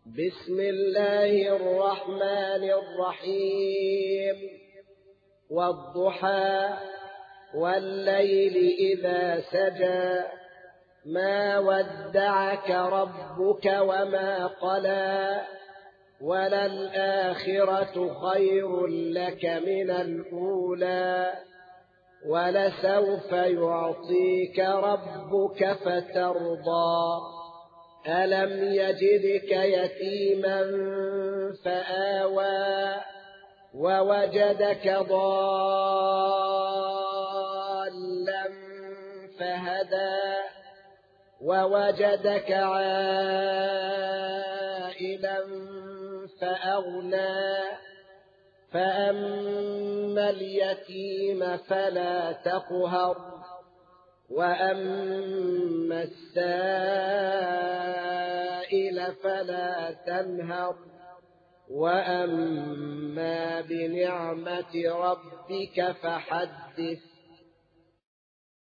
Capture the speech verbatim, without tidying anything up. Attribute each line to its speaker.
Speaker 1: بسم الله الرحمن الرحيم والضحى والليل إذا سجى ما ودعك ربك وما قلى وللآخرة خير لك من الأولى ولسوف يعطيك ربك فترضى ألم يجدك يتيما فآوى ووجدك ضالا فهدى ووجدك عائلا فأغنى فأما اليتيم فلا تقهر وأما السائل فلا تنهر وأما بنعمة ربك فحدث